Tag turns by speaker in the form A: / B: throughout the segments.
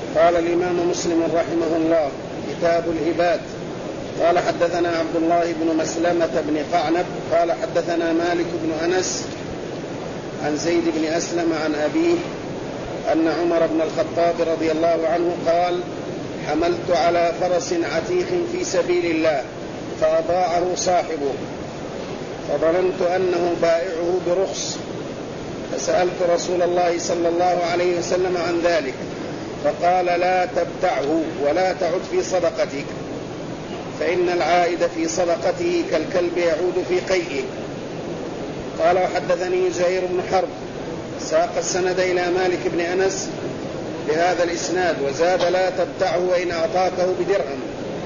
A: قال الإمام مسلم رحمه الله: كتاب الهبات. قال: حدثنا عبد الله بن مسلمة بن قعنب قال: حدثنا مالك بن أنس عن زيد بن أسلم عن أبيه أن عمر بن الخطاب رضي الله عنه قال: حملت على فرس عتيق في سبيل الله فأضاعه صاحبه، فظننت أنه بائعه برخص، فسألت رسول الله صلى الله عليه وسلم عن ذلك، فقال: لا تبتعه ولا تعد في صدقتك، فإن العائد في صدقته كالكلب يعود في قيئه. قال: وحدثني زهير بن حرب ساق السند إلى مالك بن أنس بهذا الإسناد وزاد: لا تبتعه وإن أعطاكه بدرهم.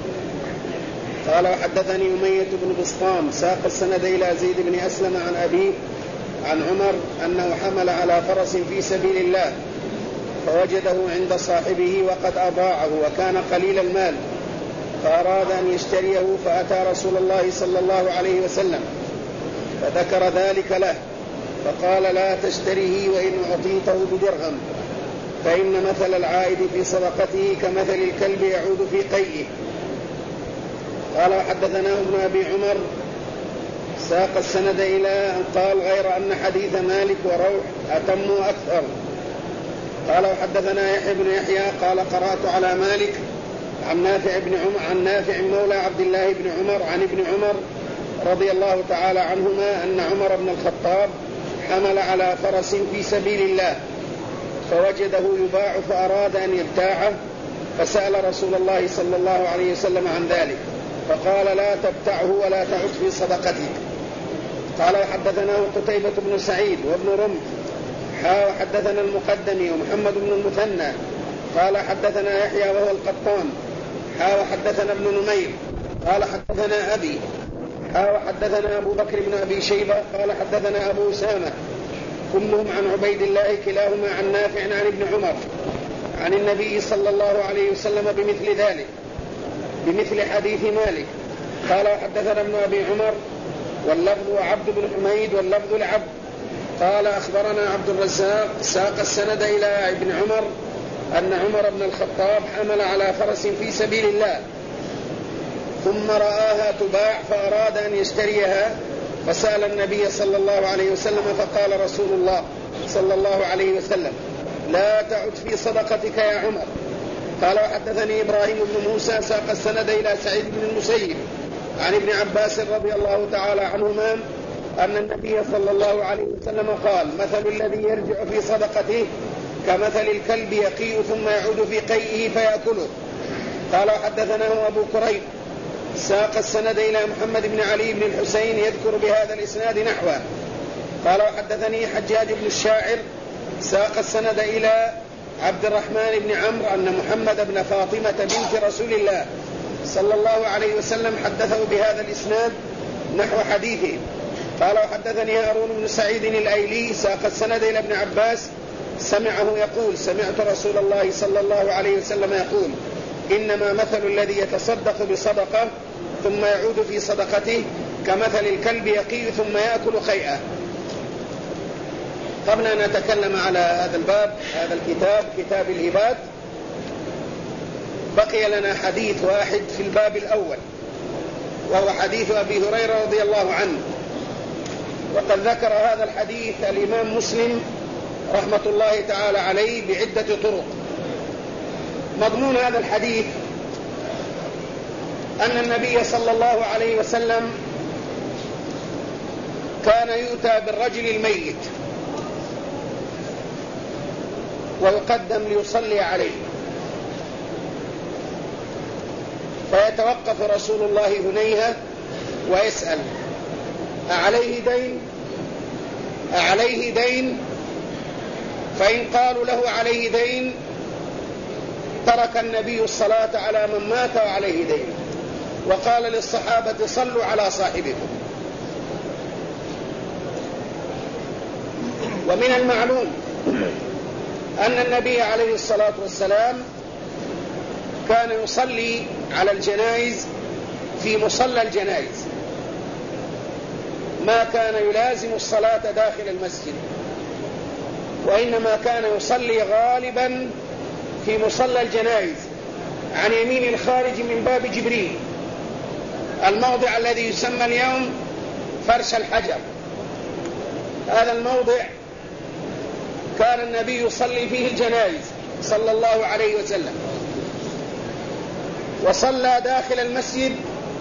A: قال: وحدثني أمية بن بسطام ساق السند إلى زيد بن أسلم عن أبيه عن عمر أنه حمل على فرس في سبيل الله فوجده عند صاحبه وقد أضاعه وكان قليل المال، فأراد أن يشتريه فأتى رسول الله صلى الله عليه وسلم فذكر ذلك له، فقال: لا تشتريه وإن أعطيته بدرهم، فإن مثل العائد في صدقته كمثل الكلب يعود في قيئه. قال: وحدثنا ابن أبي عمر ساق السند إلى أن قال: غير أن حديث مالك وروح أتم وأكثر. قال: وحدثنا يحيى بن يحيى قال: قرأت على مالك عن نافع مولى عبد الله بن عمر عن ابن عمر رضي الله تعالى عنهما أن عمر بن الخطاب حمل على فرس في سبيل الله فوجده يباع فأراد أن يبتاعه، فسأل رسول الله صلى الله عليه وسلم عن ذلك، فقال: لا تبتعه ولا تعد في صدقتك. قال: وحدثنا قتيبة بن سعيد وابن رمح وحدثنا المقدمي ومحمد بن المثنى قال: حدثنا يحيى وهو القطان وحدثنا ابن نمير قال: حدثنا أبي وحدثنا أبو بكر بن أبي شيبة قال: حدثنا أبو أسامة كلهم عن عبيد الله كلاهما عن نافع عن ابن عمر عن النبي صلى الله عليه وسلم بمثل ذلك بمثل حديث مالك. قال: وحدثنا ابن أبي عمر واللفظ عبد بن حميد واللفظ لعبد قال: أخبرنا عبد الرزاق ساق السند إلى ابن عمر أن عمر بن الخطاب حمل على فرس في سبيل الله ثم رآها تباع فأراد أن يشتريها، فسأل النبي صلى الله عليه وسلم، فقال رسول الله صلى الله عليه وسلم: لا تعد في صدقتك يا عمر. قال: وحدثني إبراهيم بن موسى ساق السند إلى سعيد بن المسيب عن ابن عباس رضي الله تعالى عنهما أن النبي صلى الله عليه وسلم قال: مثل الذي يرجع في صدقته كمثل الكلب يقيء ثم يعود في قيئه فيأكله. قال: وحدثناه أبو كريب ساق السند إلى محمد بن علي بن الحسين يذكر بهذا الإسناد نحوه. قال: وحدثني حجاج بن الشاعر ساق السند إلى عبد الرحمن بن عمرو أن محمد بن فاطمة بنت رسول الله صلى الله عليه وسلم حدثه بهذا الإسناد نحو حديثه. قال: وحدثني هارون بن سعيد الأيلي ساق السند إلى ابن عباس سمعه يقول: سمعت رسول الله صلى الله عليه وسلم يقول: إنما مثل الذي يتصدق بصدقة ثم يعود في صدقته كمثل الكلب يقيء ثم يأكل خيئة. قبل أن نتكلم على هذا الباب هذا الكتاب كتاب الهبات بقي لنا حديث واحد في الباب الأول، وهو حديث أبي هريرة رضي الله عنه، وقد ذكر هذا الحديث الإمام مسلم رحمة الله تعالى عليه بعدة طرق. مضمون هذا الحديث أن النبي صلى الله عليه وسلم كان يؤتى بالرجل الميت ويقدم ليصلي عليه، فيتوقف رسول الله هنيهة ويسأل: أعليه دين؟ فإن قالوا له عليه دين ترك النبي الصلاة على من مات وعليه دين، وقال للصحابة: صلوا على صاحبكم. ومن المعلوم أن النبي عليه الصلاة والسلام كان يصلي على الجنائز في مصلى الجنائز، ما كان يلازم الصلاة داخل المسجد، وإنما كان يصلي غالبا في مصلى الجنائز عن يمين الخارج من باب جبريل، الموضع الذي يسمى اليوم فرش الحجر. هذا الموضع كان النبي يصلي فيه الجنائز صلى الله عليه وسلم، وصلى داخل المسجد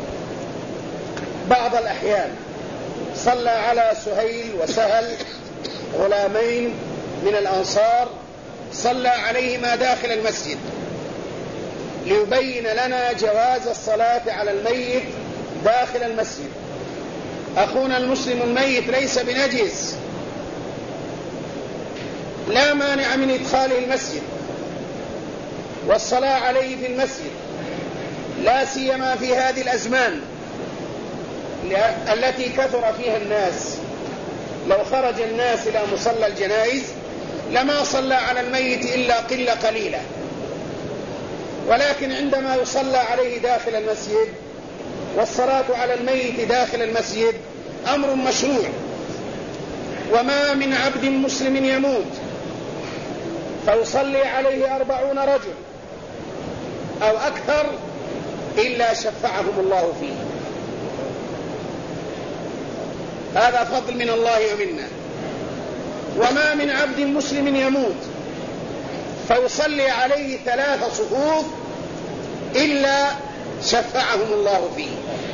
A: بعض الأحيان، صلى على سهيل وسهل غلامين من الأنصار، صلى عليهما داخل المسجد ليبين لنا جواز الصلاة على الميت داخل المسجد. أخونا المسلم الميت ليس بنجس، لا مانع من إدخاله المسجد والصلاة عليه في المسجد، لا سيما في هذه الأزمان التي كثر فيها الناس. لو خرج الناس إلى مصلى الجنائز لما صلى على الميت إلا قلة قليلة، ولكن عندما يصلى عليه داخل المسجد والصلاة على الميت داخل المسجد أمر مشروع. وما من عبد مسلم يموت فيصلي عليه 40 رجل أو أكثر إلا شفعهم الله فيه. هذا فضل من الله ومنا. وما من عبد مسلم يموت فيصلي عليه 3 صفوف إلا شفعهم الله فيه.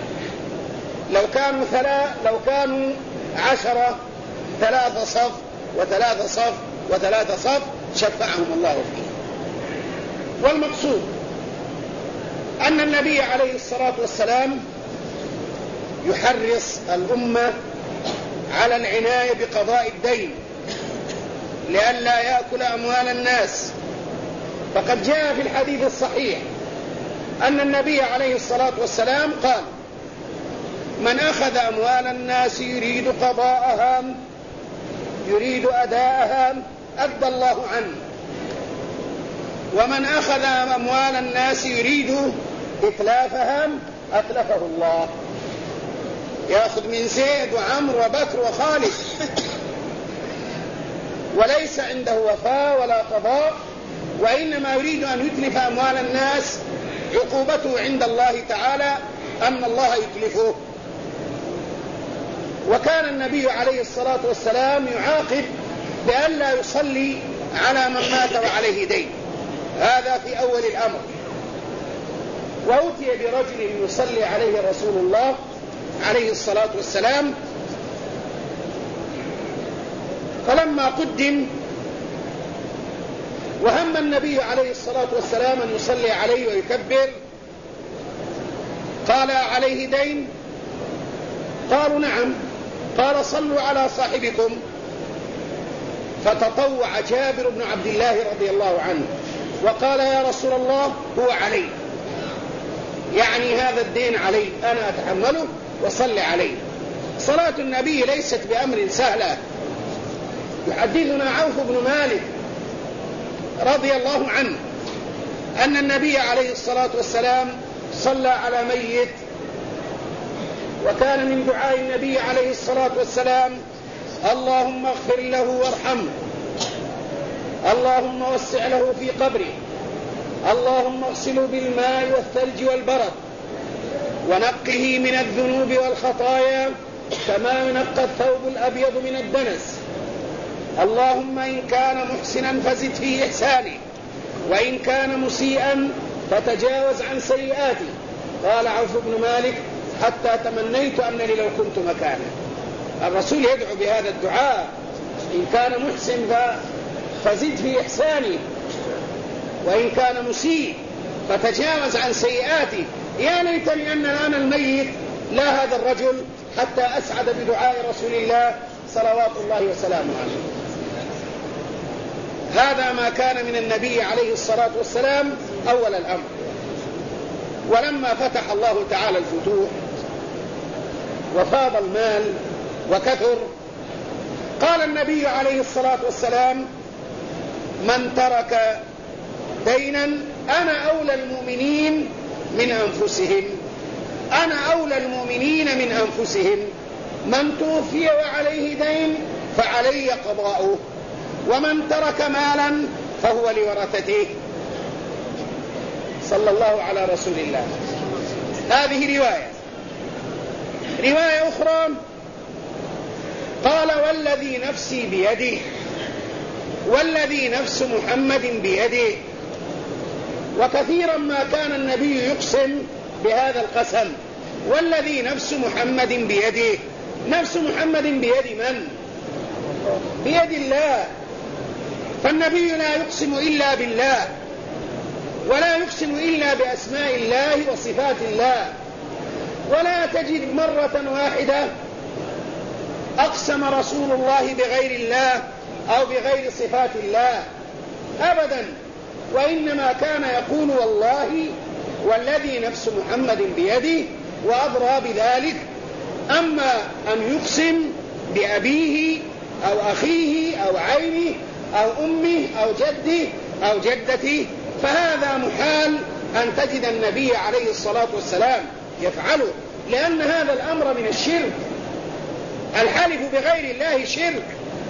A: لو كانوا 10 3 صف و3 صف و3 صف شفعهم الله فيه. والمقصود أن النبي عليه الصلاة والسلام يحرص الأمة على العناية بقضاء الدين لئلا يأكل أموال الناس. فقد جاء في الحديث الصحيح أن النبي عليه الصلاة والسلام قال: من أخذ أموال الناس يريد قضاءها يريد أداءها أدى الله عنه، ومن أخذ أموال الناس يريد إتلافها أتلفه الله. يأخذ من زيد وعمر وبكر وخالد وليس عنده وفاء ولا قضاء، وإنما يريد أن يتلف أموال الناس، عقوبته عند الله تعالى أن الله يتلفه. وكان النبي عليه الصلاة والسلام يعاقب بأن لا يصلي على من مات وعليه دين، هذا في أول الأمر. وأتي برجل يصلي عليه رسول الله عليه الصلاة والسلام، فلما قدم وهم النبي عليه الصلاة والسلام أن يصلي عليه ويكبر، قال: عليه دين؟ قالوا: نعم. قال: صلوا على صاحبكم. فتطوع جابر بن عبد الله رضي الله عنه وقال: يا رسول الله هو علي، يعني هذا الدين علي، أنا أتحمله وصلي عليه. صلاة النبي ليست بأمر سهلة. يحدثنا عوف بن مالك رضي الله عنه أن النبي عليه الصلاة والسلام صلى على ميت، وكان من دعاء النبي عليه الصلاة والسلام: اللهم اغفر له وارحمه، اللهم وسع له في قبره، اللهم اغسله بالماء والثلج والبرد، ونقه من الذنوب والخطايا كما ينقى الثوب الأبيض من الدنس، اللهم إن كان محسنا فزد في إحسانه، وإن كان مسيئا فتجاوز عن سيئاته. قال عوف بن مالك: حتى تمنيت أنني لو كنت مكانه. الرسول يدعو بهذا الدعاء: إن كان محسن فزد في إحسانه، وإن كان مسيء فتجاوز عن سيئاته. يا ليتني أن أنا الميت لا هذا الرجل، حتى أسعد بدعاء رسول الله صلوات الله وسلامه عليه. هذا ما كان من النبي عليه الصلاة والسلام أول الأمر. ولما فتح الله تعالى الفتوح وفاض المال وكثر، قال النبي عليه الصلاة والسلام: من ترك دينا أنا أولى المؤمنين من أنفسهم، أنا أولى المؤمنين من أنفسهم. من توفي وعليه دين فعلي قضاؤه، ومن ترك مالا فهو لورثته. صلى الله على رسول الله. هذه رواية أخرى قال والذي نفسي بيده، والذي نفس محمد بيده. وكثيرا ما كان النبي يقسم بهذا القسم، والذي نفس محمد بيده. نفس محمد بيد من؟ بيد الله. فالنبي لا يقسم إلا بالله، ولا يقسم إلا بأسماء الله وصفات الله. ولا تجد مرة واحدة أقسم رسول الله بغير الله أو بغير صفات الله أبدا، وإنما كان يقول والله والذي نفس محمد بيده وأدرى بذلك. أما أن يقسم بأبيه أو أخيه أو عينه أو أمه أو جده أو جدته فهذا محال أن تجد النبي عليه الصلاة والسلام يفعله، لأن هذا الأمر من الشرك. الحلف بغير الله شرك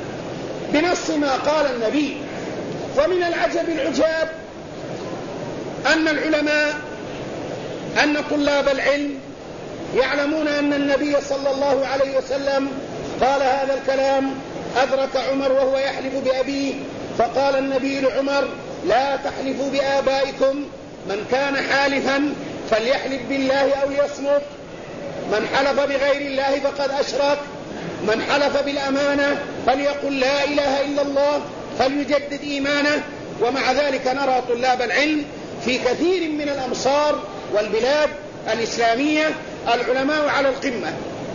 A: بنص ما قال النبي. ومن العجب العجاب أن العلماء، أن طلاب العلم يعلمون أن النبي صلى الله عليه وسلم قال هذا الكلام. أدرك عمر وهو يحلف بأبيه فقال النبي لعمر لا تحلفوا بآبائكم، من كان حالفا فليحلف بالله أو ليصمت، من حلف بغير الله فقد أشرك، من حلف بالأمانة فليقل لا إله إلا الله فليجدد إيمانه. ومع ذلك نرى طلاب العلم في كثير من الأمصار والبلاد الإسلامية العلماء على القمة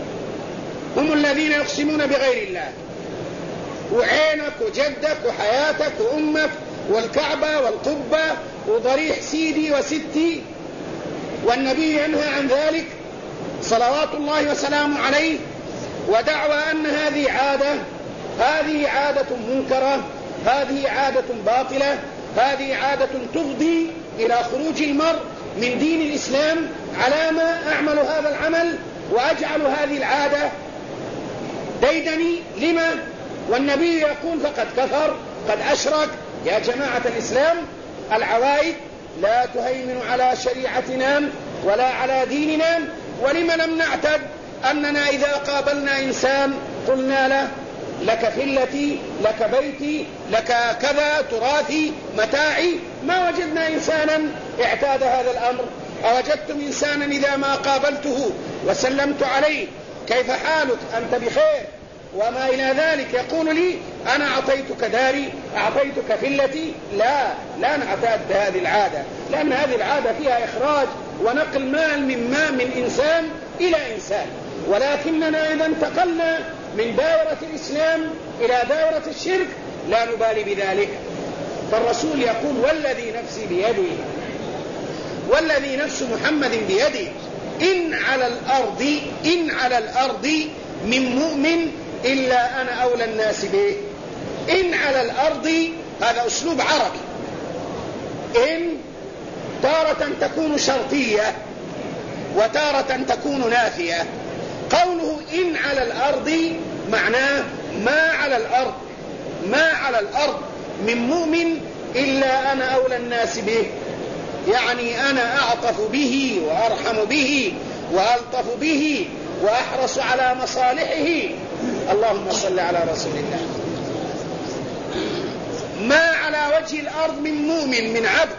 A: هم الذين يقسمون بغير الله، وعينك وجدك وحياتك وأمك والكعبة والقبة وضريح سيدي وستي. والنبي ينهى عن ذلك صلوات الله وسلامه عليه. ودعوى أن هذه عادة منكرة، هذه عادة باطلة، هذه عادة تفضي إلى خروج المرء من دين الإسلام. على ما أعمل هذا العمل وأجعل هذه العادة ديدني لما؟ والنبي يقول فقد كفر قد أشرك. يا جماعة الإسلام، العوائد لا تهيمن على شريعتنا ولا على ديننا. ولم لم نعتد أننا إذا قابلنا إنسان قلنا له لك فلتي، لك بيتي، لك كذا تراثي متاعي؟ ما وجدنا إنسانا اعتاد هذا الأمر. أوجدتم إنسانا إذا ما قابلته وسلمت عليه كيف حالك، أنت بخير وما إلى ذلك يقول لي أنا أعطيتك داري، أعطيتك فلتي؟ لا نعتاد بهذه العادة، لأن هذه العادة فيها إخراج ونقل مال من إنسان إلى إنسان. ولكننا إذا انتقلنا من دائرة الإسلام إلى دائرة الشرك لا نبالي بذلك. فالرسول يقول والذي نفسي بيده، والذي نفس محمد بيده، إن على الأرض من مؤمن إلا أنا أولى الناس به. إن على الأرض هذا أسلوب عربي. إن تارة تكون شرطية وتارة تكون نافية. قوله إن على الأرض معناه ما على الأرض من مؤمن إلا أنا أولى الناس به، يعني أنا أعطف به وأرحم به وألطف به وأحرص على مصالحه. اللهم صل على رسول الله. ما على وجه الأرض من مؤمن من عبد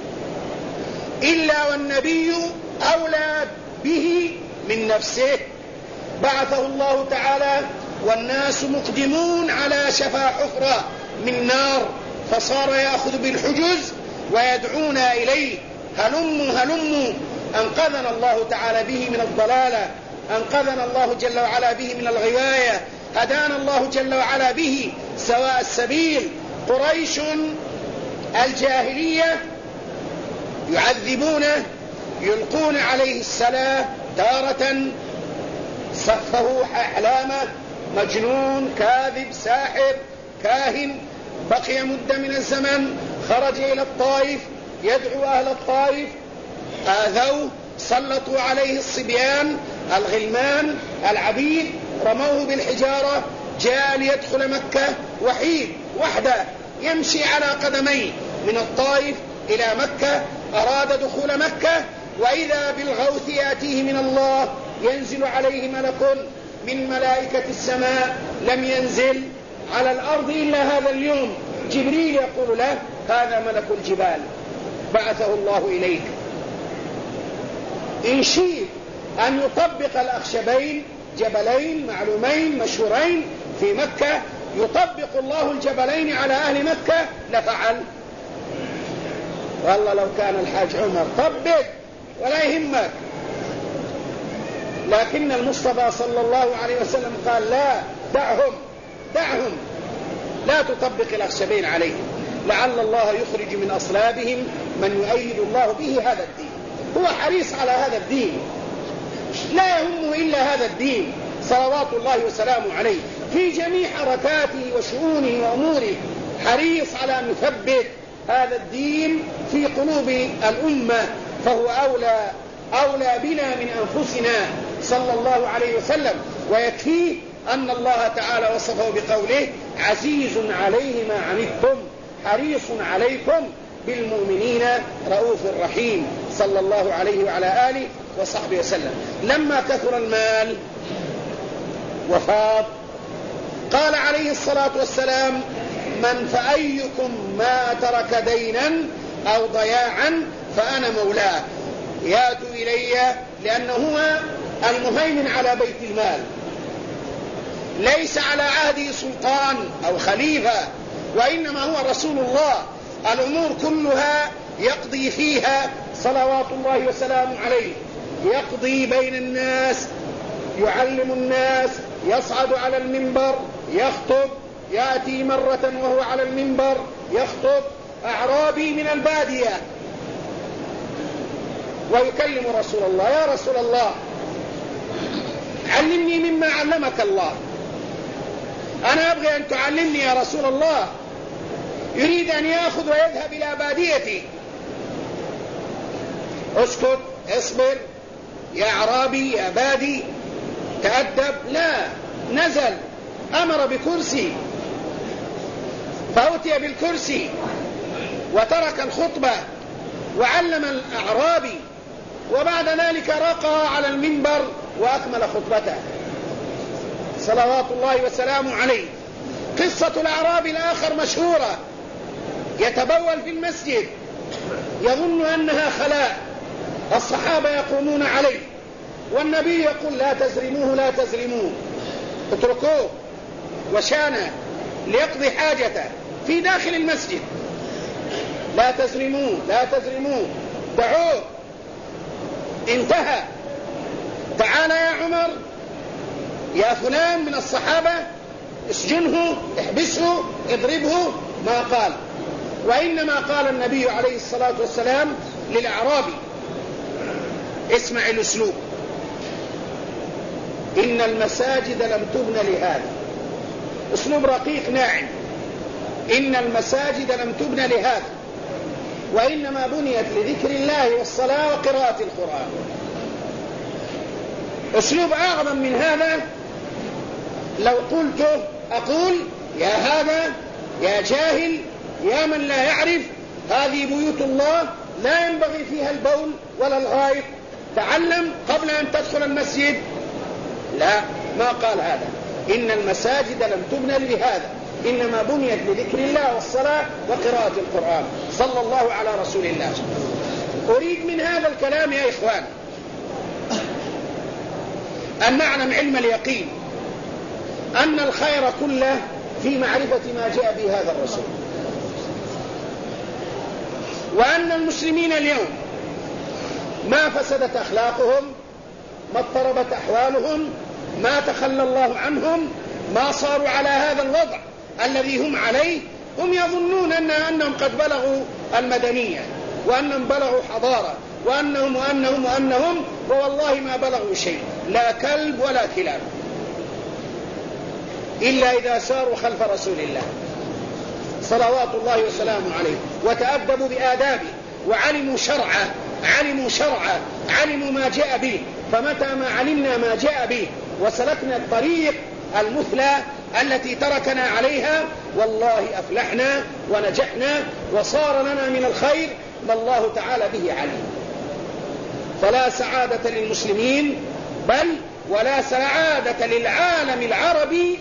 A: إلا والنبي أولى به من نفسه. بعثه الله تعالى والناس مقدمون على شفا حفرة من نار، فصار يأخذ بالحجز ويدعونا إليه هلموا. أنقذنا الله تعالى به من الضلالة، أنقذنا الله جل وعلا به من الغواية، هدانا الله جل وعلا به سواء السبيل. قريش الجاهلية يعذبونه، يلقون عليه السلام تارة، صفه أحلامه، مجنون، كاذب، ساحر، كاهن. بقي مدة من الزمن، خرج إلى الطائف يدعو أهل الطائف، آذوه، سلطوا عليه الصبيان، الغلمان، العبيد، رموه بالحجارة. جاء ليدخل مكة وحيد وحده يمشي على قدميه من الطائف إلى مكة أراد دخول مكة وإذا بالغوث يأتيه من الله، ينزل عليه ملك من ملائكة السماء لم ينزل على الأرض إلا هذا اليوم. جبريل يقول له هذا ملك الجبال بعثه الله إليك. إن شئت أن يطبق الأخشبين، جبلين معلومين مشهورين في مكة، يطبق الله الجبلين على أهل مكة لفعل. والله لو كان الحاج عمر طبق ولا يهمك، لكن المصطفى صلى الله عليه وسلم قال لا، دعهم لا تطبق الأخشبين عليهم، لعل الله يخرج من أصلابهم من يؤيد الله به هذا الدين. هو حريص على هذا الدين، لا يهمه إلا هذا الدين صلوات الله وسلامه عليه في جميع حركاته وشؤونه وأموره، حريص على أن يثبت هذا الدين في قلوب الأمة، فهو أولى بنا من أنفسنا صلى الله عليه وسلم. ويكفيه أن الله تعالى وصفه بقوله عزيز عليه ما عنتم حريص عليكم بالمؤمنين رؤوف رحيم صلى الله عليه وعلى آله وصحبه وسلم. لما كثر المال وفاض قال عليه الصلاة والسلام من فأيكم ما ترك دينا أو ضياعا فأنا مولاه، ياتوا إلي، لأنه هو المهيمن على بيت المال، ليس على عهده سلطان أو خليفة، وإنما هو رسول الله، الأمور كلها يقضي فيها صلوات الله وسلامه عليه، يقضي بين الناس، يعلم الناس، يصعد على المنبر يخطب، يأتي مرة وهو على المنبر يخطب أعرابي من البادية ويكلم رسول الله، يا رسول الله علمني مما علمك الله، أنا أبغي أن تعلمني يا رسول الله. يريد أن يأخذ ويذهب إلى باديتي. اسكت، اصبر يا أعرابي يا بادي، تأدب. لا، نزل أمر بكرسي فأتي بالكرسي وترك الخطبة وعلم الأعرابي، وبعد ذلك رقى على المنبر وأكمل خطبته صلوات الله وسلامه عليه. قصة الأعرابي الآخر مشهورة، يتبول في المسجد يظن أنها خلاء، الصحابة يقومون عليه والنبي يقول لا تزرموه لا تزرموه، اتركوه وشانه ليقضي حاجته في داخل المسجد، لا تزرموه لا تزرموه، دعوه، انتهى. تعال يا عمر يا فلان من الصحابة اسجنه احبسه اضربه، ما قال، وإنما قال النبي عليه الصلاة والسلام للأعرابي اسمع الأسلوب، إن المساجد لم تبن لهذا، أسلوب رقيق ناعم، إن المساجد لم تبن لهذا وإنما بنيت لذكر الله والصلاة وقراءة القرآن. أسلوب أعظم من هذا لو قلته أقول يا هذا يا جاهل يا من لا يعرف، هذه بيوت الله لا ينبغي فيها البول ولا الغائط، تعلم قبل أن تدخل المسجد. لا، ما قال هذا، إن المساجد لم تبنى لهذا إنما بنيت لذكر الله والصلاة وقراءة القرآن صلى الله على رسول الله. أريد من هذا الكلام يا إخوان أن نعلم علم اليقين أن الخير كله في معرفة ما جاء به هذا الرسول، وأن المسلمين اليوم ما فسدت أخلاقهم، ما اضطربت أحوالهم، ما تخلى الله عنهم، ما صاروا على هذا الوضع الذي هم عليه. هم يظنون أنهم قد بلغوا المدنية وأنهم بلغوا حضارة وأنهم ووالله ما بلغوا شيء، لا كلب ولا كلاب، إلا إذا ساروا خلف رسول الله صلوات الله وسلامه عليه وتأدبوا بآدابه وعلموا شرعه علموا ما جاء به. فمتى ما علمنا ما جاء به وسلكنا الطريق المثلى التي تركنا عليها والله أفلحنا ونجحنا وصار لنا من الخير ما الله تعالى به عليم. فلا سعادة للمسلمين بل ولا سعادة للعالم العربي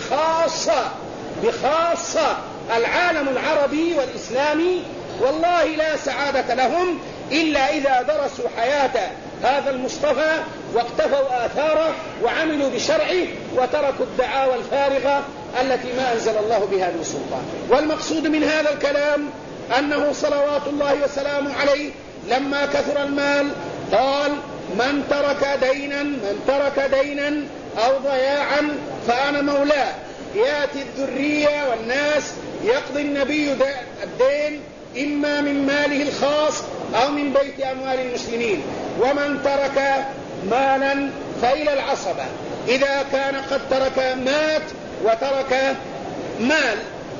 A: بخاصة العالم العربي والإسلامي، والله لا سعادة لهم إلا إذا درسوا حياة هذا المصطفى واقتفوا آثاره وعملوا بشرعه وتركوا الدعاوى الفارغة التي ما أنزل الله بها من سلطان. والمقصود من هذا الكلام أنه صلوات الله وسلامه عليه لما كثر المال قال: من ترك دينا أو ضياعا فأنا مولاه. يأتي الذرية والناس يقضي النبي الدين إما من ماله الخاص أو من بيت أموال المسلمين. ومن ترك مالا فإلى العصبة، إذا كان قد ترك مات وترك مال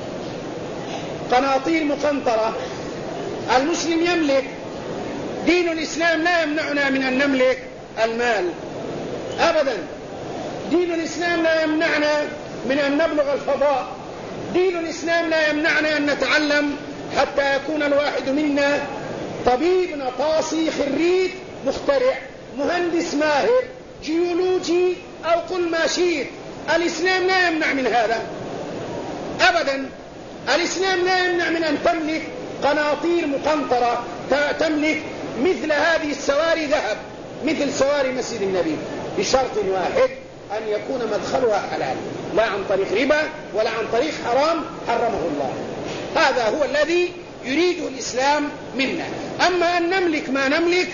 A: قناطير مقنطرة. المسلم يملك، دين الإسلام لا يمنعنا من أن نملك المال أبدا. دين الإسلام لا يمنعنا من أن نبلغ الفضاء. دين الإسلام لا يمنعنا أن نتعلم حتى يكون الواحد منا طبيب نطاسي خريج مخترع مهندس ماهر جيولوجي أو قل ما شئت. الإسلام لا يمنع من هذا أبدا. الإسلام لا يمنع من أن تملك قناطير مقنطرة، تملك مثل هذه السواري ذهب مثل سواري مسجد النبي، بشرط واحد: أن يكون مدخلها حلال، لا عن طريق ربا ولا عن طريق حرام حرمه الله. هذا هو الذي يريده الإسلام منا. أما أن نملك ما نملك،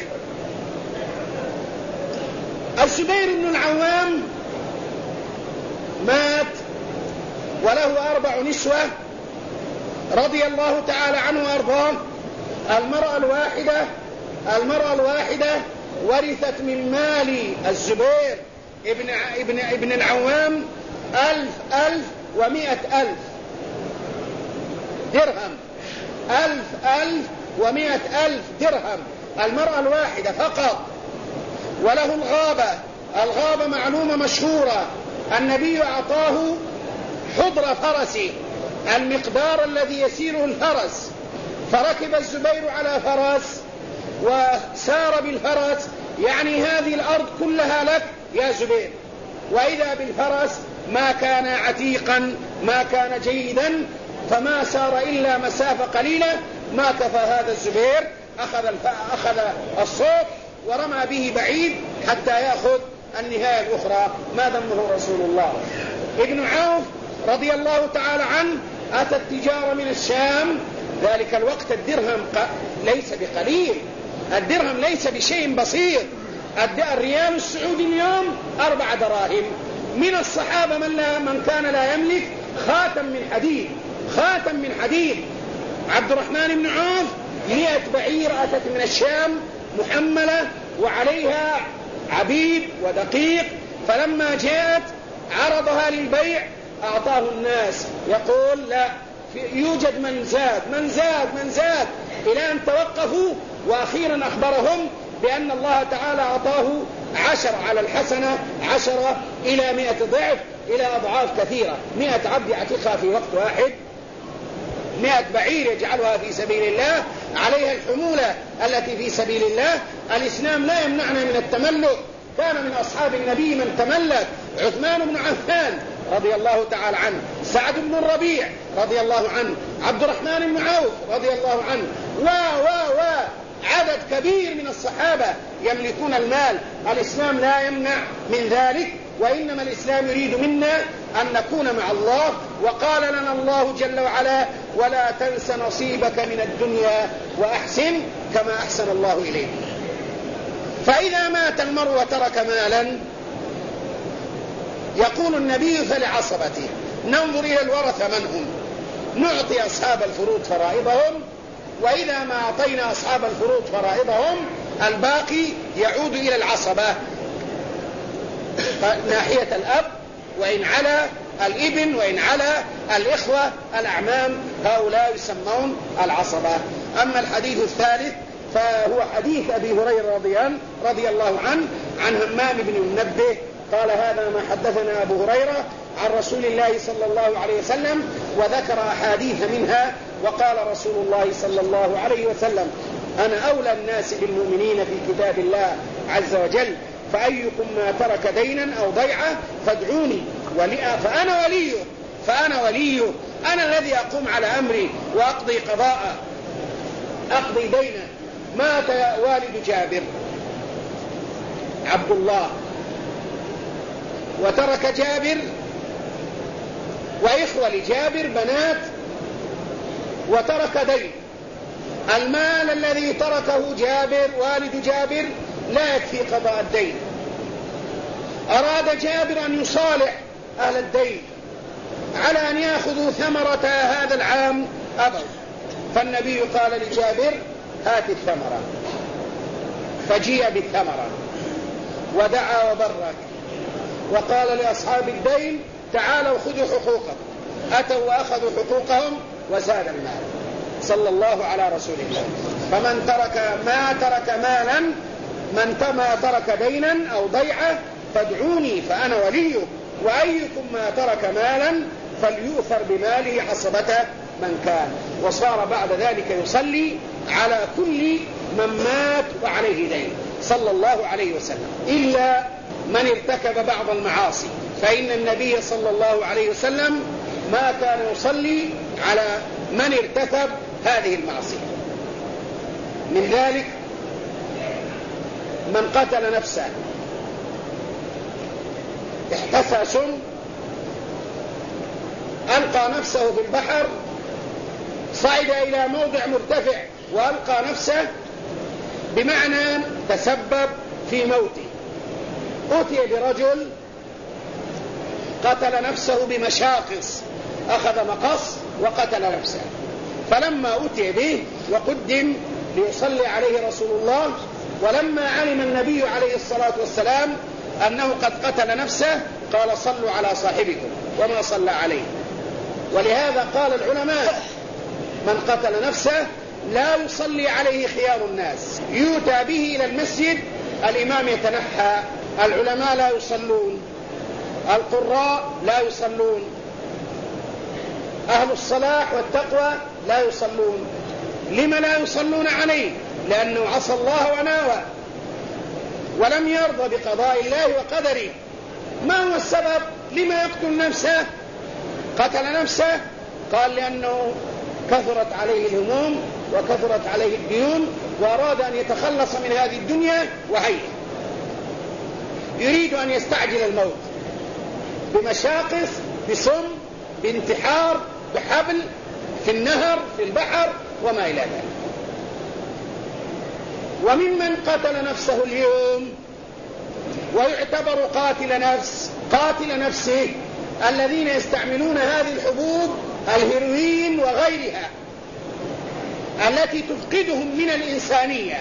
A: الزبير بن العوام مات وله 4 نسوة رضي الله تعالى عنه وأرضاه. المرأة الواحدة ورثت من مال الزبير ابن العوام 1,100,000 درهم. 1,100,000 درهم المرأة الواحدة فقط. وله الغابة معلومة مشهورة، النبي أعطاه حضر فرسه، المقدار الذي يسيره الفرس، فركب الزبير على فرس وسار بالفرس، يعني هذه الأرض كلها لك يا زبير. وإذا بالفرس ما كان عتيقا، ما كان جيدا، فما سار إلا مسافة قليلة، ما كفى هذا الزبير، أخذ الصوت ورمى به بعيد حتى يأخذ النهاية الأخرى ما ذمه رسول الله. ابن عوف رضي الله تعالى عنه أتى التجارة من الشام. ذلك الوقت الدرهم ليس بقليل، الدرهم ليس بشيء بسيط. الريال السعودي اليوم 4 دراهم. من الصحابة من كان لا يملك خاتم من حديد. عبد الرحمن بن عوف 100 بعير أتت من الشام محملة وعليها عبيد ودقيق، فلما جاءت عرضها للبيع أعطاه الناس، يقول: لا، يوجد من زاد إلى أن توقفوا، وأخيرا أخبرهم بأن الله تعالى أعطاه 10 على الحسنة 10 إلى 100 ضعف، إلى أضعاف كثيرة. 100 عبد يعتقها في وقت واحد، 100 بعير يجعلها في سبيل الله، عليها الحمولة التي في سبيل الله. الإسلام لا يمنعنا من التملك. كان من أصحاب النبي من تملك: عثمان بن عفان رضي الله تعالى عنه، سعد بن الربيع رضي الله عنه، عبد الرحمن بن عوف رضي الله عنه، عدد كبير من الصحابة يملكون المال. الإسلام لا يمنع من ذلك، وإنما الإسلام يريد منا أن نكون مع الله. وقال لنا الله جل وعلا: ولا تنس نصيبك من الدنيا وأحسن كما أحسن الله إليك. فإذا مات المرء وترك مالا، يقول النبي: فلعصبته. ننظر إلى الورثة من هم، نعطي أصحاب الفروض فرائضهم، وإذا ما أعطينا أصحاب الفروض فرائضهم الباقي يعود إلى العصبة، ناحية الأب، وإن على الابن، وإن على الإخوة الأعمام، هؤلاء يسمون العصبة. أما الحديث الثالث فهو حديث أبي هريرة رضي الله عنه عن همام بن منبه قال: هذا ما حدثنا أبو هريرة عن رسول الله صلى الله عليه وسلم، وذكر أحاديث منها. وقال رسول الله صلى الله عليه وسلم: أنا أولى الناس بالمؤمنين في كتاب الله عز وجل، فأيكم ما ترك دينا أو ضيعة فادعوني فأنا وليه، أنا الذي أقوم على أمري وأقضي قضاء، أقضي دينا. مات والد جابر عبد الله، وترك جابر وإخوة لجابر بنات، وترك دين. المال الذي تركه جابر والد جابر لا يكفي قضاء الدين. أراد جابر أن يصالح أهل الدين على أن يأخذوا ثمرة هذا العام، أبوا. فالنبي قال لجابر: هات الثمرة. فجيء بالثمرة ودعا وبرك وقال لأصحاب الدين: تعالوا خذوا حقوقكم. أتوا وأخذوا حقوقهم وزاد المال. صلى الله على رسول الله. فمن ترك مالا، ما ترك دينا أو ضيعة فادعوني فأنا وليه، وأيكم ما ترك مالا فليؤثر بماله عصبة من كان. وصار بعد ذلك يصلي على كل من مات وعليه دين صلى الله عليه وسلم، إلا من ارتكب بعض المعاصي، فإن النبي صلى الله عليه وسلم ما كان يصلي على من ارتكب هذه المعصية. من ذلك من قتل نفسه، احتسى سم، ألقى نفسه في البحر، صعد إلى موضع مرتفع وألقى نفسه، بمعنى تسبب في موته. أتي برجل قتل نفسه بمشاقص، أخذ مقص وقتل نفسه، فلما أتي به وقدم ليصلي عليه رسول الله، ولما علم النبي عليه الصلاة والسلام أنه قد قتل نفسه قال: صلوا على صاحبكم، وما صلى عليه. ولهذا قال العلماء: من قتل نفسه لا يصلي عليه خيار الناس، يؤتى به إلى المسجد، الإمام يتنحى، العلماء لا يصلون، القراء لا يصلون، أهل الصلاح والتقوى لا يصلون. لما لا يصلون عليه؟ لأنه عصى الله وناوى ولم يرضى بقضاء الله وقدره. ما هو السبب؟ لما يقتل نفسه؟ قتل نفسه قال لأنه كثرت عليه الهموم وكثرت عليه الديون، وأراد أن يتخلص من هذه الدنيا وهيئة، يريد أن يستعجل الموت بمشاقص، بسم، بانتحار، بحبل في النهر، في البحر، وما إلى ذلك. وممن قتل نفسه اليوم ويعتبر قاتل نفسه الذين يستعملون هذه الحبوب، الهيروين وغيرها، التي تفقدهم من الإنسانية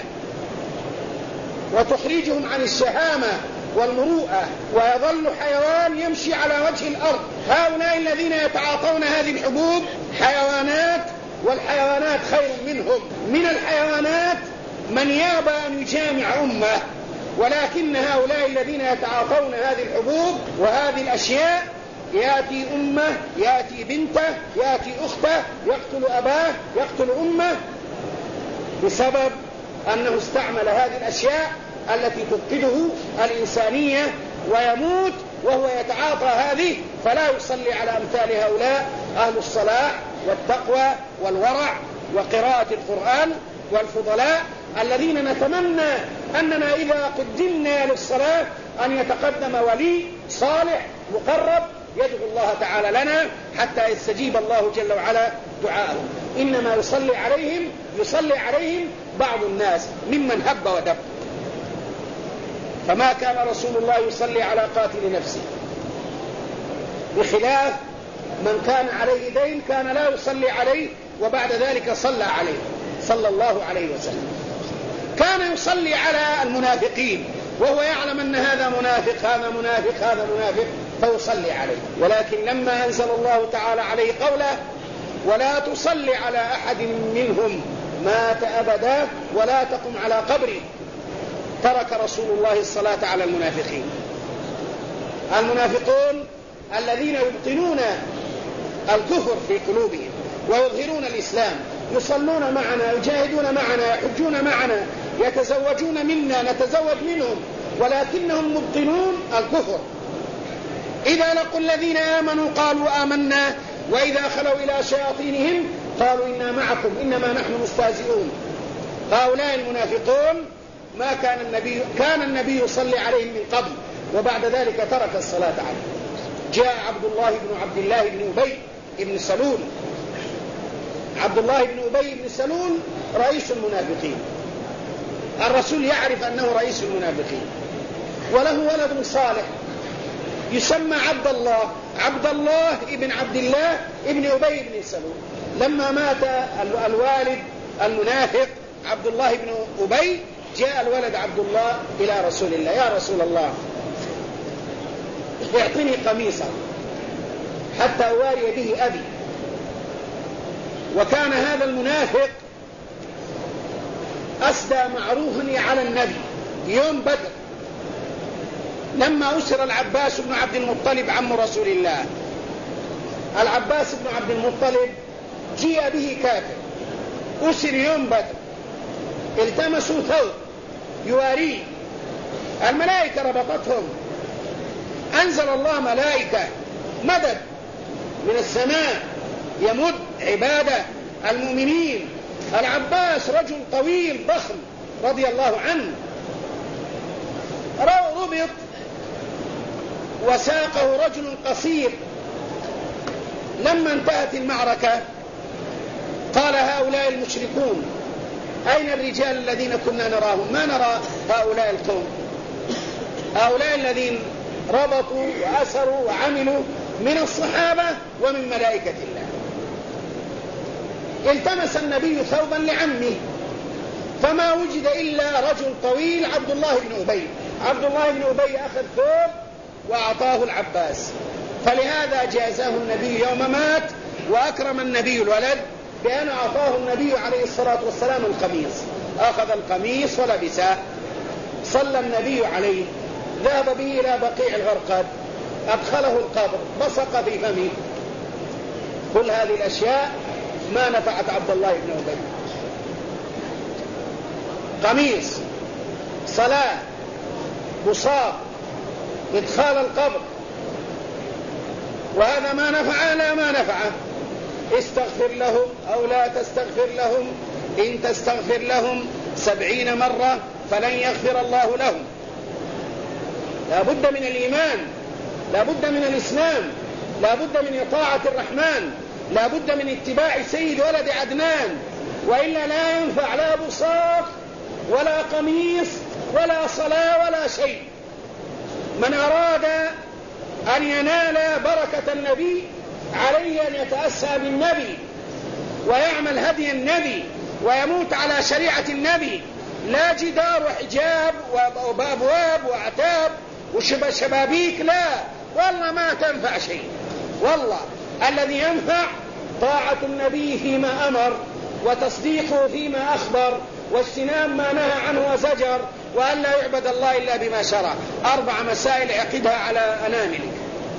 A: وتخرجهم عن الشهامة والمروءة، ويظل حيوان يمشي على وجه الأرض. هؤلاء الذين يتعاطون هذه الحبوب حيوانات، والحيوانات خير منهم. من الحيوانات من يابى أن يجامع أمه، ولكن هؤلاء الذين يتعاطون هذه الحبوب وهذه الأشياء، يأتي أمه، يأتي بنته، يأتي أخته، يقتل أباه، يقتل أمه، بسبب أنه استعمل هذه الأشياء التي تفقده الإنسانية، ويموت وهو يتعاطى هذه. فلا يصلي على أمثال هؤلاء أهل الصلاح والتقوى والورع وقراءة القرآن والفضلاء، الذين نتمنى أننا إذا قدمنا للصلاة أن يتقدم ولي صالح مقرب يدعو الله تعالى لنا حتى يستجيب الله جل وعلا دعاءهم. إنما يصلي عليهم بعض الناس ممن هب ودب. فما كان رسول الله يصلي على قاتل نفسه، بخلاف من كان عليه دين كان لا يصلي عليه وبعد ذلك صلى عليه صلى الله عليه وسلم. كان يصلي على المنافقين وهو يعلم أن هذا منافق هذا منافق هذا منافق فيصلي عليه. ولكن لما أنزل الله تعالى عليه قوله: ولا تصلي على أحد منهم مات أبدا ولا تقم على قبره، ترك رسول الله الصلاة على المنافقين. المنافقون الذين يبطنون الكفر في قلوبهم ويظهرون الإسلام، يصلون معنا، يجاهدون معنا، يحجون معنا، يتزوجون منا، نتزوج منهم، ولكنهم مبطلون الكفر. إذا لقوا الذين آمنوا قالوا آمنا، وإذا خلوا إلى شياطينهم قالوا إنا معكم إنما نحن مستهزئون. هؤلاء المنافقون ما كان النبي يصلي عليهم من قبل، وبعد ذلك ترك الصلاة عليه. جاء عبد الله بن أبي بن سلول. عبد الله بن أبي بن سلول رئيس المنافقين، الرسول يعرف أنه رئيس المنافقين، وله ولد صالح يسمى عبد الله ابن عبد الله ابن أبي بن سلول. لما مات الوالد المنافق عبد الله بن أبي، جاء الولد عبد الله إلى رسول الله: يا رسول الله اعطني قميصا حتى أواري به أبي. وكان هذا المنافق أسدى معروفا على النبي يوم بدر، لما أسر العباس بن عبد المطلب عم رسول الله. العباس بن عبد المطلب جيء به كافر، أسر يوم بدر، التمسوا ثوب يواريه، الملائكة ربطتهم، أنزل الله ملائكة مدد من السماء يمد عبادة المؤمنين. العباس رجل طويل ضخم رضي الله عنه، ربط وساقه رجل قصير. لما انتهت المعركة قال هؤلاء المشركون: أين الرجال الذين كنا نراهم؟ ما نرى هؤلاء القوم، هؤلاء الذين ربطوا وأسروا وعملوا من الصحابة ومن ملائكة الله. التمس النبي ثوبا لعمه فما وجد إلا رجل طويل عبد الله بن أبي. عبد الله بن أبي أخذ ثوب وأعطاه العباس، فلهذا جازاه النبي يوم مات، وأكرم النبي الولد بأن أعطاه النبي عليه الصلاة والسلام القميص. أخذ القميص ولبسه، صلى النبي عليه، ذهب به إلى بقيع الغرقد، أدخله القبر، بصق في فمه. كل هذه الأشياء ما نفعت عبد الله بن أبي. قميص، صلاة، بصاق، إدخال القبر، وهذا ما نفعه لا ما نفعه. استغفر لهم أو لا تستغفر لهم، إن تستغفر لهم 70 مرة فلن يغفر الله لهم. لا بد من الإيمان، لا بد من الإسلام، لا بد من طاعة الرحمن، لا بد من اتباع سيد ولد عدنان، وإلا لا ينفع لا بصاق ولا قميص ولا صلاة ولا شيء. من أراد أن ينال بركة النبي عليه أن يتأسى بالنبي ويعمل هدي النبي ويموت على شريعة النبي، لا جدار وحجاب وأبواب وأعتاب وشبابيك، لا والله ما تنفع شيء. والله الذي ينفع طاعة النبي فيما أمر، وتصديقه فيما أخبر، واجتناب ما نهى عنه وزجر، وأن لا يعبد الله إلا بما شرع. 4 مسائل اعقدها على أناملك،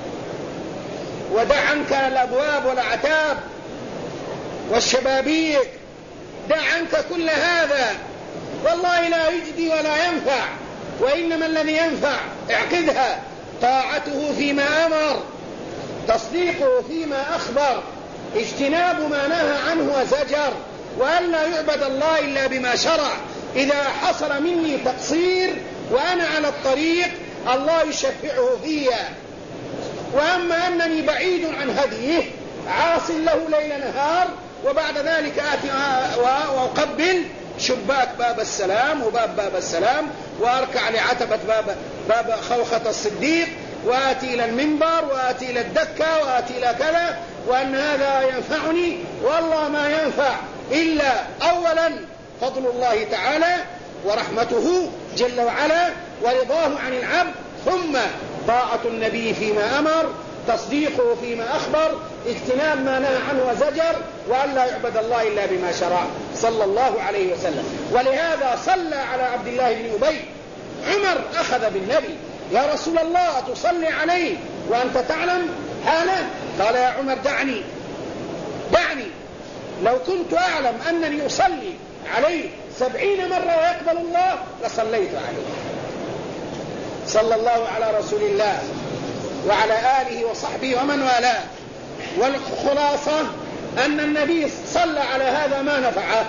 A: ودع عنك الأبواب والأعتاب والشبابيك، دع عنك كل هذا، والله لا يجدي ولا ينفع. وإنما الذي ينفع اعقدها: طاعته فيما أمر، تصديقه فيما أخبر، اجتناب ما نهى عنه وزجر، وأن لا يعبد الله إلا بما شرع. إذا حصل مني تقصير وأنا على الطريق الله يشفعه فيا، وأما أنني بعيد عن هديه عاص له ليل نهار، وبعد ذلك آتي وأقبل شباك باب السلام وباب السلام، وأركع لعتبة باب خوخة الصديق، وآتي إلى المنبر، وآتي إلى الدكة، وآتي إلى كذا، وأن هذا ينفعني، والله ما ينفع إلا أولا فضل الله تعالى ورحمته جل وعلا ورضاه عن العبد، ثم طاعة النبي فيما أمر، تصديقه فيما أخبر، اجتناب ما نهى عنه وزجر، وأن لا يعبد الله إلا بما شرع صلى الله عليه وسلم. ولهذا صلى على عبد الله بن أبي. عمر أخذ بالنبي: يا رسول الله تصلي عليه وأنت تعلم حاله؟ قال: يا عمر دعني لو كنت أعلم أنني أصلي عليه 70 مرة ويقبل الله لصليت عليه. صلى الله على رسول الله وعلى آله وصحبه ومن والاه. والخلاصة أن النبي صلى على هذا ما نفعه،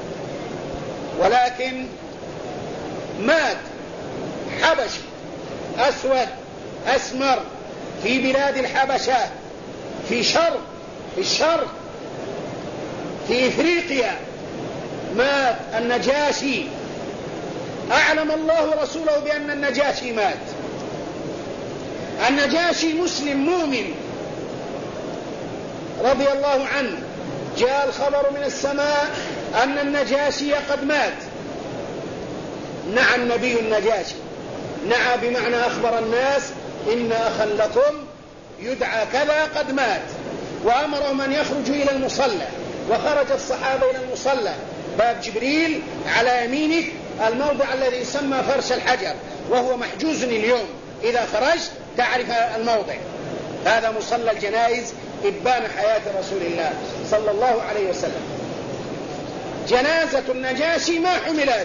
A: ولكن مات حبشي أسود أسمر في بلاد الحبشة في الشرق في إفريقيا. مات النجاشي، أعلم الله رسوله بأن النجاشي مات. النجاشي مسلم مؤمن رضي الله عنه، جاء الخبر من السماء أن النجاشي قد مات. نعى النبي النجاشي، نعى بمعنى أخبر الناس إن أخا لكم يدعى كذا قد مات، وأمرهم أن يخرجوا إلى المصلى. وخرج الصحابة إلى المصلى، باب جبريل على يمينك الموضع الذي يسمى فرش الحجر، وهو محجوز اليوم، إذا خرجت تعرف الموضع. هذا مصلى الجنائز إبان حياة رسول الله صلى الله عليه وسلم. جنازة النجاشي ما حملت،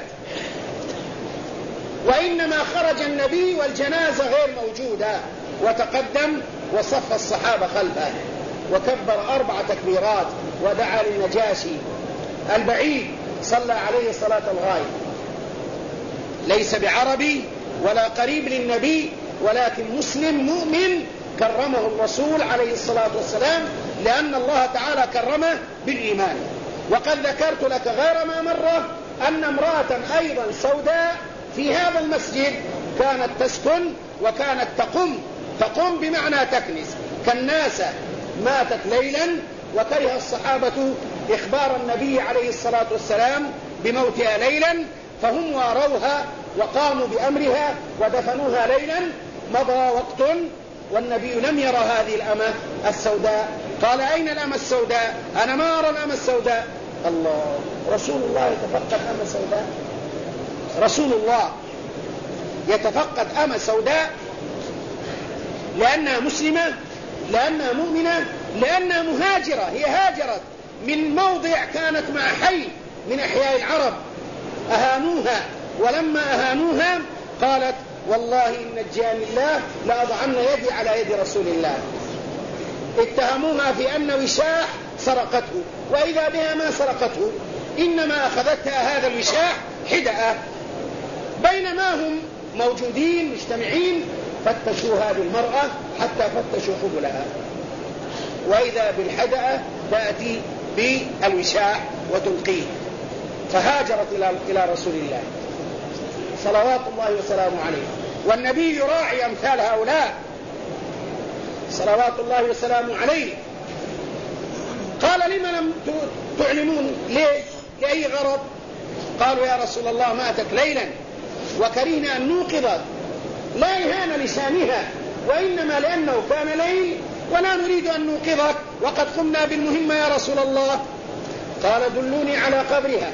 A: وإنما خرج النبي والجنازة غير موجودة، وتقدم وصف الصحابة خلفه وكبر 4 تكبيرات ودعا للنجاشي البعيد، صلى عليه صلاة الغائب. ليس بعربي ولا قريب للنبي، ولكن مسلم مؤمن كرمه الرسول عليه الصلاة والسلام، لأن الله تعالى كرمه بالإيمان. وقد ذكرت لك غير ما مرة أن امرأة أيضا سوداء في هذا المسجد كانت تسكن وكانت تقوم بمعنى تكنس كالناسة، ماتت ليلا، وكره الصحابة إخبار النبي عليه الصلاة والسلام بموتها ليلا، فهم واروها وقاموا بأمرها ودفنوها ليلا. مضى وقت والنبي لم يرى هذه الأمة السوداء، قال أين الأمة السوداء؟ أنا ما أرى الأمة السوداء. الله، رسول الله يتفقد أمة سوداء؟ رسول الله يتفقد أمة سوداء لأنها مسلمة، لأنها مؤمنة، لأنها مهاجرة. هي هاجرت من موضع كانت مع حي من أحياء العرب، أهانوها، ولما أهانوها قالت والله إن نجاني الله لأضعن يدي على يد رسول الله. اتهموها في أن وشاح سرقته، وإذا بها ما سرقته، إنما أخذتها هذا الوشاح حدأة. بينما هم موجودين مجتمعين فتشوا هذه المرأة حتى فتشوا قبلها، وإذا بالحدأة تأتي بالوشاح وتلقيه، فهاجرت إلى رسول الله صلوات الله وسلامه عليه. والنبي يراعي أمثال هؤلاء صلوات الله وسلامه عليه. قال لما لم تعلمون؟ ليه؟ لأي غرض؟ قالوا يا رسول الله ماتت ليلا وكرهنا أن نوقظك، لا إهانة لسانها، وإنما لأنه كان ليل ولا نريد أن نوقظك وقد قمنا بالمهمة يا رسول الله. قال دلوني على قبرها،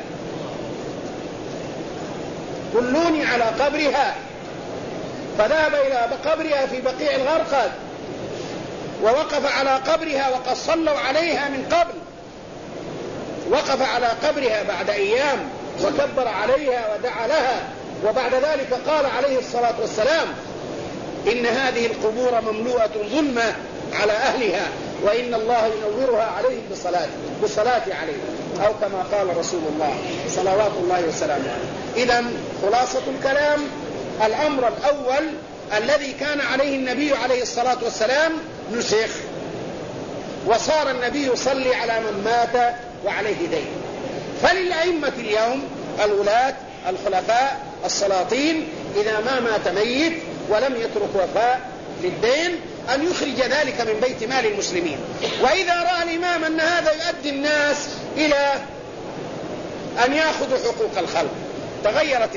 A: دلوني على قبرها. فذهب إلى قبرها في بقيع الغرقد، ووقف على قبرها وقد صلوا عليها من قبل. وقف على قبرها بعد أيام وكبر عليها ودعا لها، وبعد ذلك قال عليه الصلاة والسلام إن هذه القبور مملوءة ظلمة على أهلها، وإن الله ينورها عليهم بالصلاة عليه، أو كما قال رسول الله صلوات الله وسلامه عليه. إذن خلاصة الكلام، الأمر الأول الذي كان عليه النبي عليه الصلاة والسلام نسخ، وصار النبي يصلي على من مات وعليه دين. فللأئمة اليوم الولاة الخلفاء السلاطين إذا ما مات ميت ولم يترك وفاء للدين أن يخرج ذلك من بيت مال المسلمين. وإذا رأى الإمام أن هذا يؤدي الناس إلى أن يأخذوا حقوق الخلق، تغيرت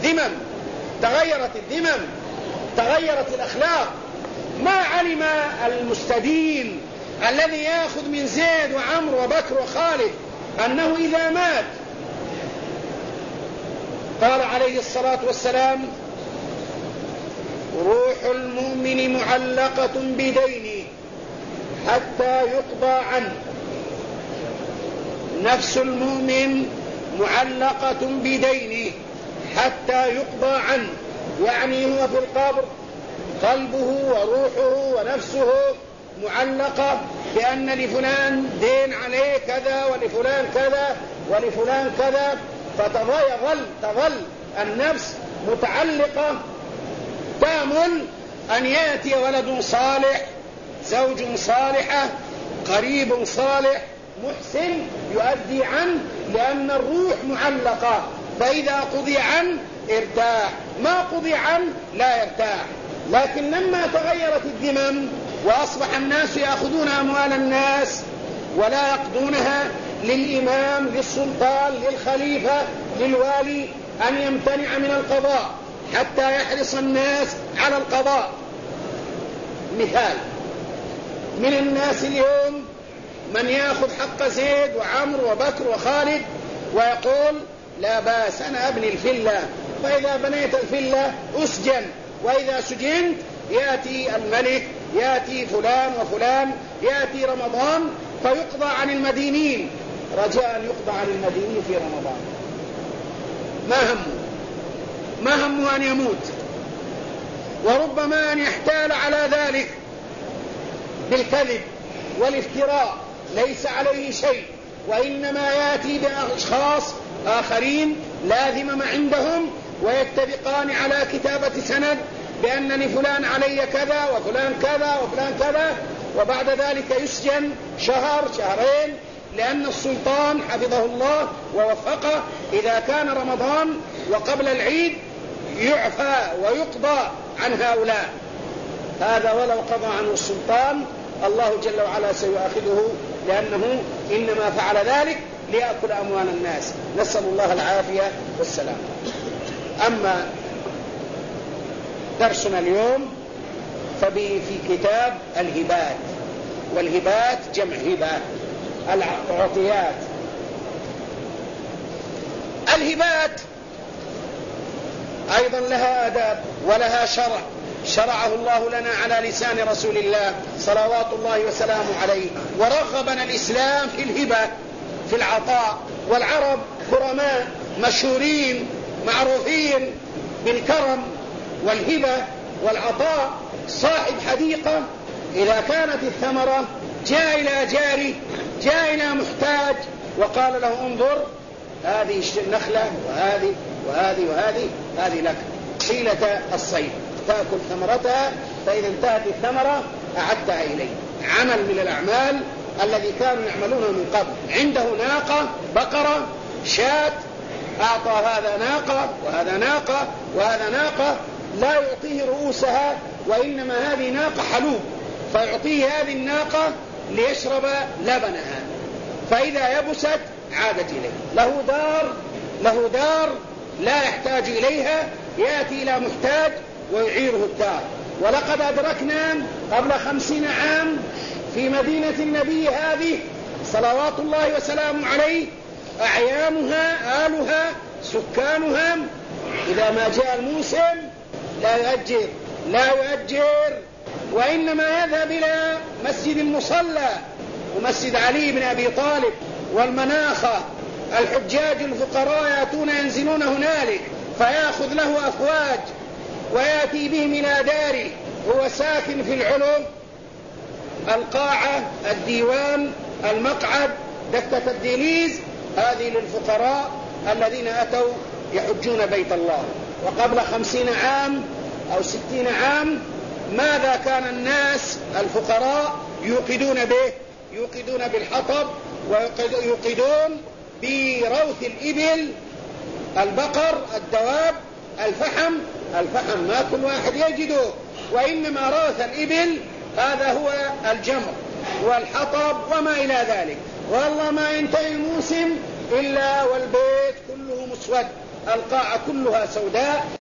A: الذمم، تغيرت الأخلاق. ما علم المستدين الذي يأخذ من زيد وعمر وبكر وخالد أنه إذا مات قال عليه الصلاة والسلام روح المؤمن معلقة بدينه حتى يقضى عنه. نفس المؤمن معلقة بدينه حتى يقضى عنه، يعني هو في القبر قلبه وروحه ونفسه معلقة بأن لفلان دين عليه كذا ولفلان كذا ولفلان كذا، فتظل النفس متعلقة، تأمل أن يأتي ولد صالح، زوج صالحة، قريب صالح، محسن يؤدي عنه، لأن الروح معلقة، فإذا قضي عنه ارتاح، ما قضي عنه لا يرتاح. لكن لما تغيرت الذمم وأصبح الناس يأخذون أموال الناس ولا يقضونها للإمام، للسلطان، للخليفة، للوالي، أن يمتنع من القضاء حتى يحرص الناس على القضاء. مثال من الناس اليوم من يأخذ حق زيد وعمرو وبكر وخالد ويقول لا بأس أنا أبني الفلة، فإذا بنيت الفلة أسجن، وإذا سجنت يأتي الملك، يأتي فلان وفلان، يأتي رمضان فيقضى عن المدينين، رجاء يقضى عن المدينين في رمضان. ما همه أن يموت، وربما أن يحتال على ذلك بالكذب والافتراء، ليس عليه شيء، وإنما يأتي بأشخاص آخرين لا ذمم عندهم ويتفقان على كتابة سند بأن لفلان علي كذا وفلان كذا وفلان كذا، وبعد ذلك يسجن شهر شهرين، لأن السلطان حفظه الله ووفقه إذا كان رمضان وقبل العيد يعفى ويقضى عن هؤلاء. هذا ولو قضى عنه السلطان الله جل وعلا سيؤاخذه، لأنه إنما فعل ذلك ليأكل أموال الناس، نسأل الله العافية والسلام. أما درسنا اليوم في كتاب الهبات، والهبات جمع هبة، العطيات. الهبات أيضا لها آداب ولها شرع شرعه الله لنا على لسان رسول الله صلوات الله وسلامه عليه، ورغبنا الإسلام في الهبة، في العطاء. والعرب كرماء مشهورين معروفين بالكرم والهبة والعطاء. صاحب حديقة إذا كانت الثمرة جاء إلى جاري، جاء إلى محتاج وقال له انظر هذه النخلة وهذه وهذه وهذه، هذه لك حيلة الصيد، تأكل ثمرتها، فإذا انتهت الثمرة أعدتها إليه. عمل من الأعمال الذي كانوا يعملونه من قبل. عنده ناقة، بقرة، شاة، أعطى هذا ناقة وهذا ناقة وهذا ناقة، لا يعطيه رؤوسها، وإنما هذه ناقة حلوب، فيعطيه هذه الناقة ليشرب لبنها، فإذا يبست عادت إليه. له دار لا يحتاج إليها، يأتي إلى محتاج ويعيره الدار. ولقد أدركنا قبل 50 عام في مدينة النبي هذه صلوات الله وسلامه عليه أعيانها، آلها، سكانها، إذا ما جاء الموسم لا يؤجر، وإنما يذهب إلى مسجد المصلى ومسجد علي بن أبي طالب والمناخة. الحجاج الفقراء يأتون ينزلون هنالك، فيأخذ له أفواج ويأتي بهم إلى داره. هو ساكن في العلو، القاعة، الديوان، المقعد، دكة الديليز، هذه للفقراء الذين أتوا يحجون بيت الله. وقبل 50 عام أو 60 عام ماذا كان الناس الفقراء يوقدون به؟ يوقدون بالحطب، ويوقدون بروث الإبل، البقر، الدواب، الفحم ما كل واحد يجده، وإنما روث الإبل هذا هو الجمر والحطب وما إلى ذلك. والله ما ينتهي الموسم إلا والبيت كله مسود، القاعة كلها سوداء،